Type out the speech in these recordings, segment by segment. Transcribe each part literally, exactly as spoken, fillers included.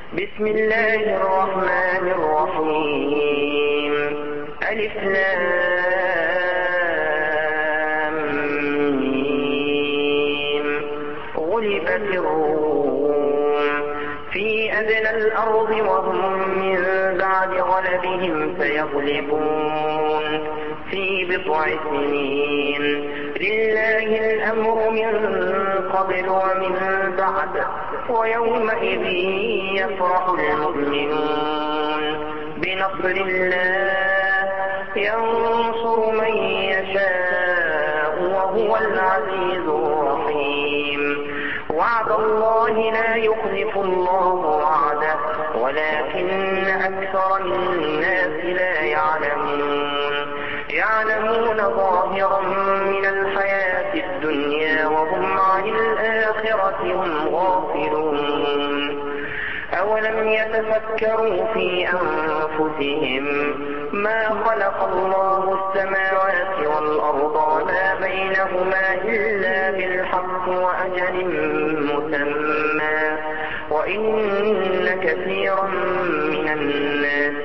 بسم الله الرحمن الرحيم. ألف لام ميم. غلبت الروم في أدنى الأرض وهم من بعد غلبهم سيغلبون في بضع سنين. لله الأمر من قبل ومن بعد ويومئذ يفرح المؤمنون بنصر الله ينصر من يشاء وهو العزيز الرحيم. وعد الله لا يخلف الله وعده ولكن أكثر الناس لا يعلمون. يعلمون ظاهرا من الحياة الدنيا وهم عن الآخرة هم غافلون. أولم يتفكروا في أنفسهم ما خلق الله السماوات والأرض وما بينهما إلا بالحق وأجل مسمى وإن كثيرا من الناس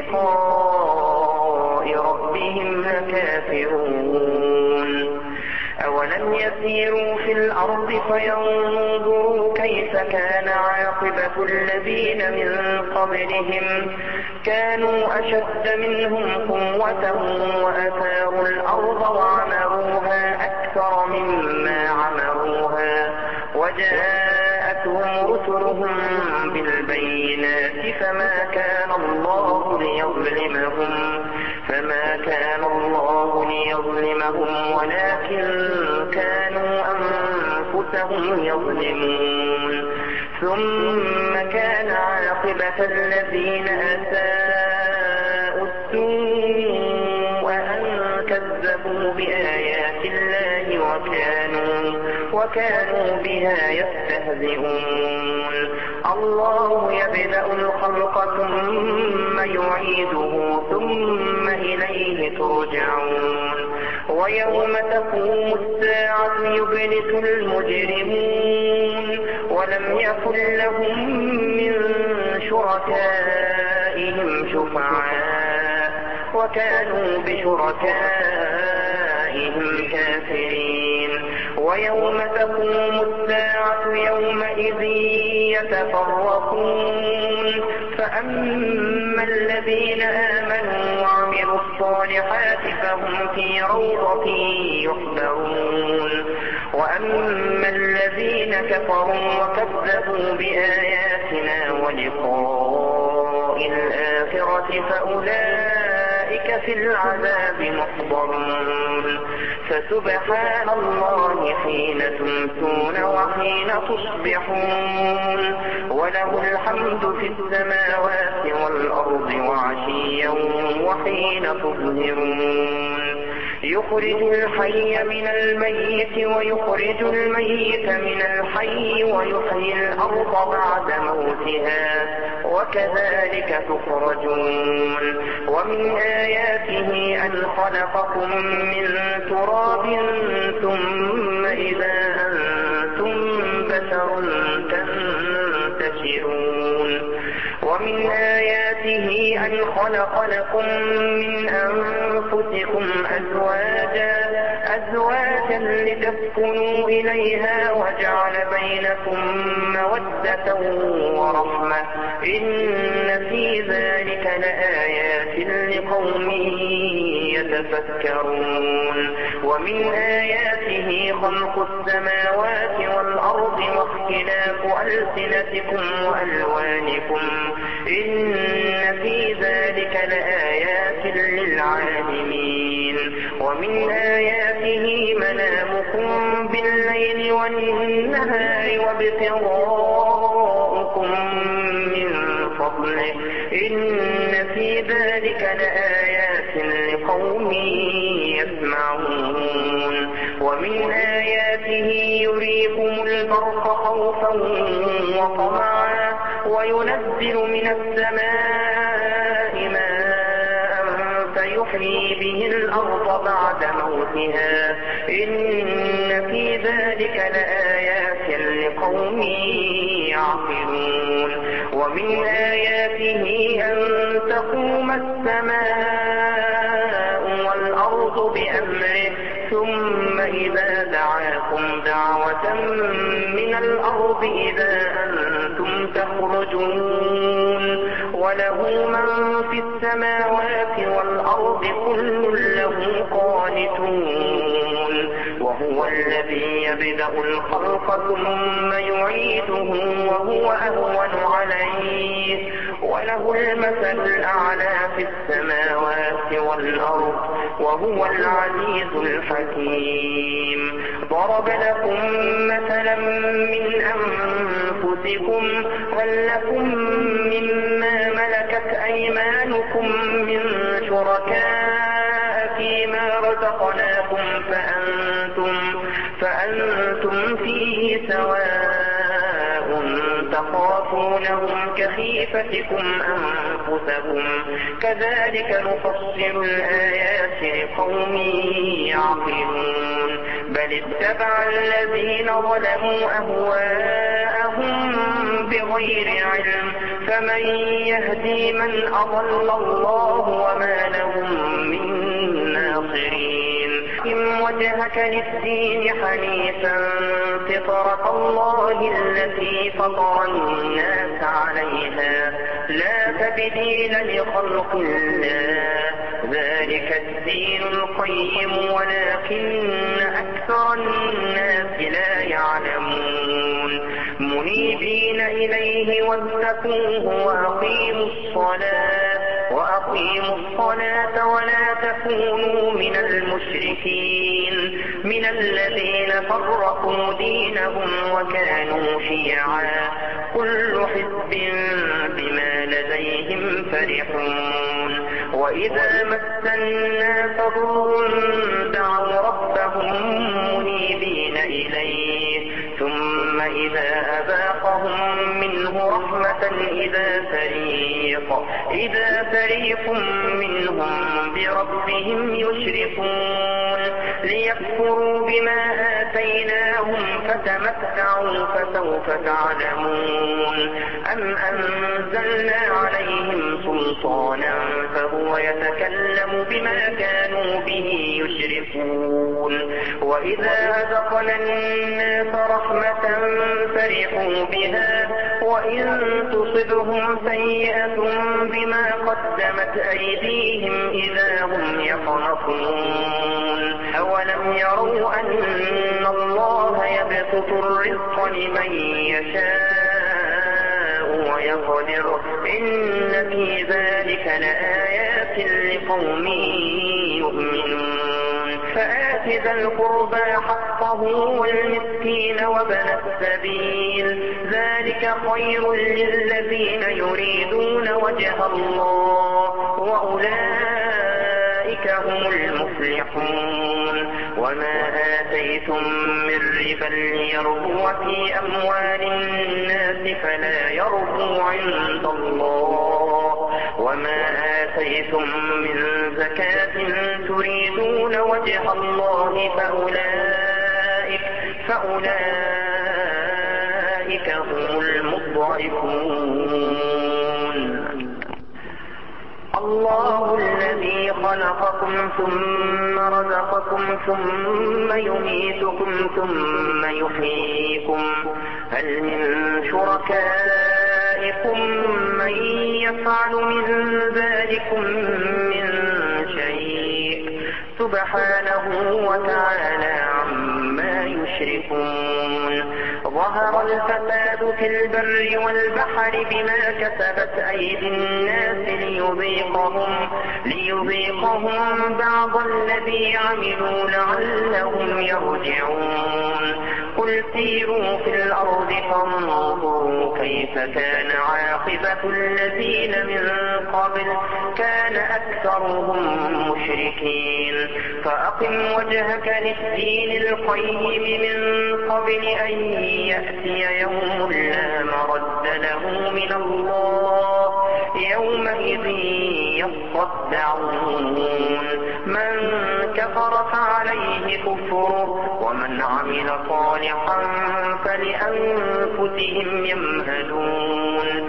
بلقاء ربهم لكافرون. أولم يسيروا في الأرض فينظروا كيف كان عاقبة الذين من قبلهم كانوا أشد منهم قوة وأثاروا الأرض وعمروها أكثر مما عمروها وجاءتهم رسلهم بالبينات فما كان الله ليظلمهم فما كان الله ليظلمهم ولكن كانوا أنفسهم يظلمون. ثم كان عاقبة الذين أساءوا السوء أن كذبوا بآيات الله وكانوا, وكانوا بها يستهزئون. الله يبدأ الخلق ثم يعيده ثم إليه ترجعون. ويوم تقوم الساعة يبلس المجرمون ولم يكن لهم من شركائهم شفعاء وكانوا بشركائهم كافرين. ويوم تقوم الساعة يومئذ يتفرقون فأما الذين آمنوا وعملوا الصالحات فهم في روضة يحبرون وأما الذين كفروا وكذبوا بآياتنا ولقاء الآخرة فأولئك في العذاب محضرون. فسبحان الله حين تمسون وحين تصبحون وله الحمد في السماوات والأرض وعشيا وحين تظهرون. يخرج الحي من الميت ويخرج الميت من الحي ويحيي الأرض بعد موتها وكذلك تخرجون. ومن آياته أن خلقكم من تراب ثم إذا أنتم بشر تنتشرون. ومن آياته أن خلق لكم من أنفسكم أزواجا أزواجا لتسكنوا إليها وجعل بينكم مودة ورحمة إن في ذلك لآيات لقوم يتفكرون. ومن آياته خلق السماوات والأرض واختلاف ألسنتكم وألوانكم إن في ذلك لآيات للعالمين. ومن آياته منامكم بالليل والنهار وابتغاؤكم من فضله إن في ذلك لآيات لقوم يسمعون. ومن آياته يريكم البرق خوفا وطمعا وينزل من السماء ماء فيحيي به الأرض بعد موتها إن في ذلك لآيات لقوم يعقلون. ومن آياته أن تقوم السماء والأرض بأمره ثم إذا دعاكم دعوة من الأرض إذا أنتم تخرجون وله من في السماوات والأرض كل له قانتون وهو الذي يبدأ الخلق ثم يعيده وهو أهون عليه وله المثل الأعلى في السماوات والأرض وهو العزيز الحكيم. ضرب لكم مثلا من أنفسكم هل لكم مما ملكت أيمانكم من شركاء فيما رزقناكم فأنتم, فأنتم فيه سواء تخافونهم كخيفتكم أنفسكم كذلك نفصل الآيات لقوم يعقلون. بل اتبع الذين ظلموا أهواءهم بغير علم فمن يهدي من أضل الله وما لهم من ناصرين. أقم وجهك للدين حنيفا فطرة الله التي فطر الناس عليها لا تبديل لخلق الله ذلك الدين القيم ولكن أكثر الناس لا يعلمون. منيبين إليه واتقوه وأقيموا الصلاة وأقيموا الصلاة ولا تكونوا من المشركين من الذين فرقوا دينهم وكانوا شيعا كل حزب بما لديهم فرحون. وإذا مس الناس ضر دعوا ربهم منيبين إليه ثم إذا أذاقهم منه رحمة إذا فريق إذا فريق منهم بربهم يشركون ليكفروا بما آتيناهم فتمتعوا فسوف تعلمون. أم أنزلنا عليهم سلطانا فهو يتكلم بما كانوا به يشركون. وإذا أذقنا الناس رحمة فرحوا بها وإن تصبهم سيئة بما قدمت أيديهم إذا هم يقنطون. أولم يروا أن الله يبسط الرزق لمن يشاء ويقدر إن في ذلك لآيات لقوم يؤمنون. فآت ذا القربى حقه والمسكين وابن السبيل ذلك خير للذين يريدون وجه الله وأولئك هم المفلحون. وما آتيتم من ربا ليربو في أموال الناس فلا يربو عند الله وما آتيتم من زكاة تريدون وجه الله فأولئك, فأولئك هم المضعفون. الله الذي خلقكم ثم رزقكم ثم يميتكم ثم يحييكم هل من شركائكم من يفعل من ذلكم من شيء سبحانه وتعالى عما يشركون. ظهر الفساد في البر والبحر بما كسبت أيدي الناس ليذيقهم, ليذيقهم بعض الذي عملوا لعلهم يرجعون. قل سيروا في الأرض فانظروا كيف كان عاقبة الذين من قبل كان أكثرهم مشركين. فأقم وجهك للدين القيم من قبل أن يأتي يوم لا مرد له من الله يومئذ يصدعون. من كفر فعليه كفره ومن عمل صالحا فلأنفسهم يمهدون.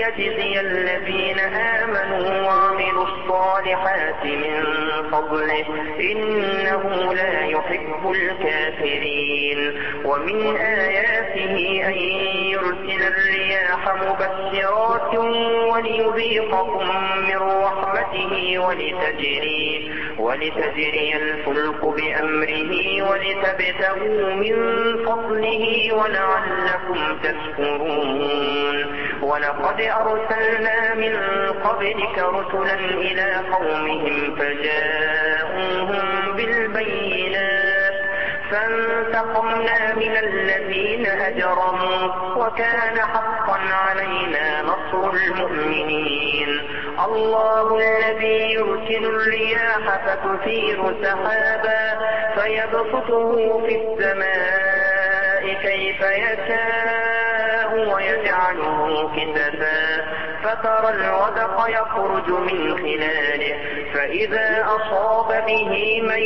ليجزي الذين آمنوا وعملوا الصالحات من فضله إنه لا يحب الكافرين. ومن آياته أن يرسل الرياح مبشرات وليذيقكم من رحمته ولتجري, ولتجري الفلك بأمره ولتبتغوا من فضله ولعلكم تشكرون. ولقد أرسلنا من قبلك رسلا إلى قومهم فجاءوهم بالبينات فانتقمنا من الذين أجرموا وكان حقا علينا نصر المؤمنين. الله الذي يرسل الرياح فتثير سحابا فيبسطه في السماء كيف يشاء ويجعله كسفا فترى الودق يخرج من خلاله فإذا أصاب به من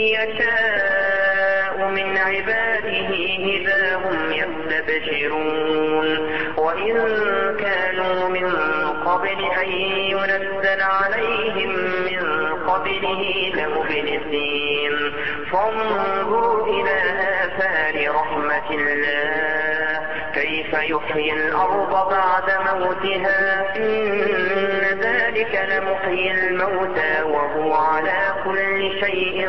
يشاء من عباده إذا هم يستبشرون. وإن كانوا من قبل أن ينزل عليهم من قبله لمبلسين. فانظروا إلى آثار رحمة الله كيف يحيي الأرض بعد موتها إن ذلك لمحيي الموتى وهو على كل شيء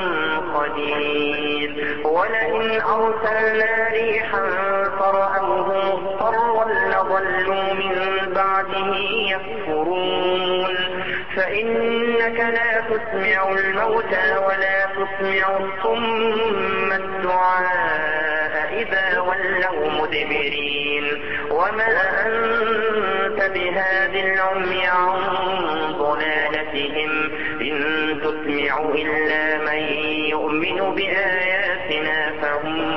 قدير. ولئن أرسلنا ريحا فرأوه مضطرا لظلوا من بعده يكفرون. فإنك لا تسمع الموتى ولا تسمع الصم الدعاء إذا ولوا مدبرين. وما أنت بهاد العمي عن ضلالتهم إن تسمع إلا من يؤمن بآياتنا فهم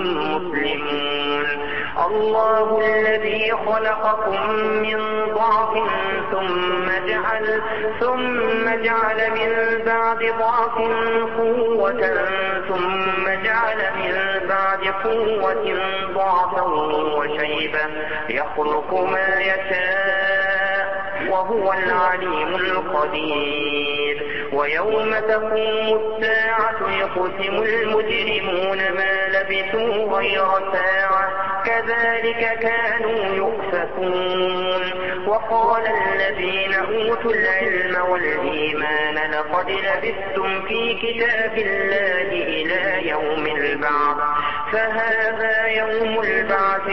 مسلمون. الله الذي خلقكم من ضعف ثم جعل, ثم جعل من بعد ضعف قوة ثم جعل من بعد قوة ضعفا وشيبة يخلق ما يشاء وهو العليم القدير. ويوم تقوم الساعة يقسم المجرمون ما لبثوا غير ساعة كذلك كانوا يؤفكون. وقال الذين أوتوا العلم والإيمان لقد لبثتم في كتاب الله إلى يوم البعث فهذا يوم البعث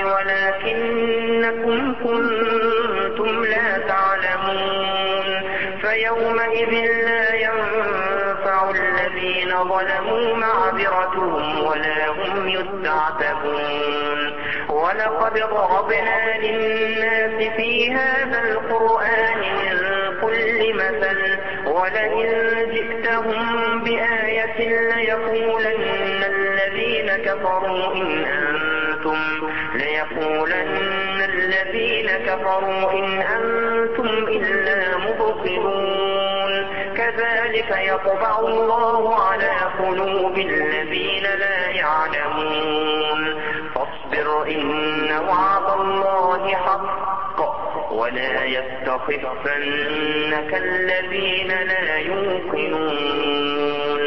ولكنكم كنتم لا تعلمون. فيومئذ لا ينفع الذين ظلموا معذرتهم ولا هم يستعتبون. ولقد ضربنا للناس في هذا القرآن من كل مثل ولئن جئتهم بآية ليقولن الذين كفروا إن أنتم ليقولن الذين كفروا إن أنتم إلا مبطلون. كذلك يطبع الله على قلوب الذين لا يعلمون. فاصبر إن وعد الله حق ولا يستخفنك الذين لا يوقنون.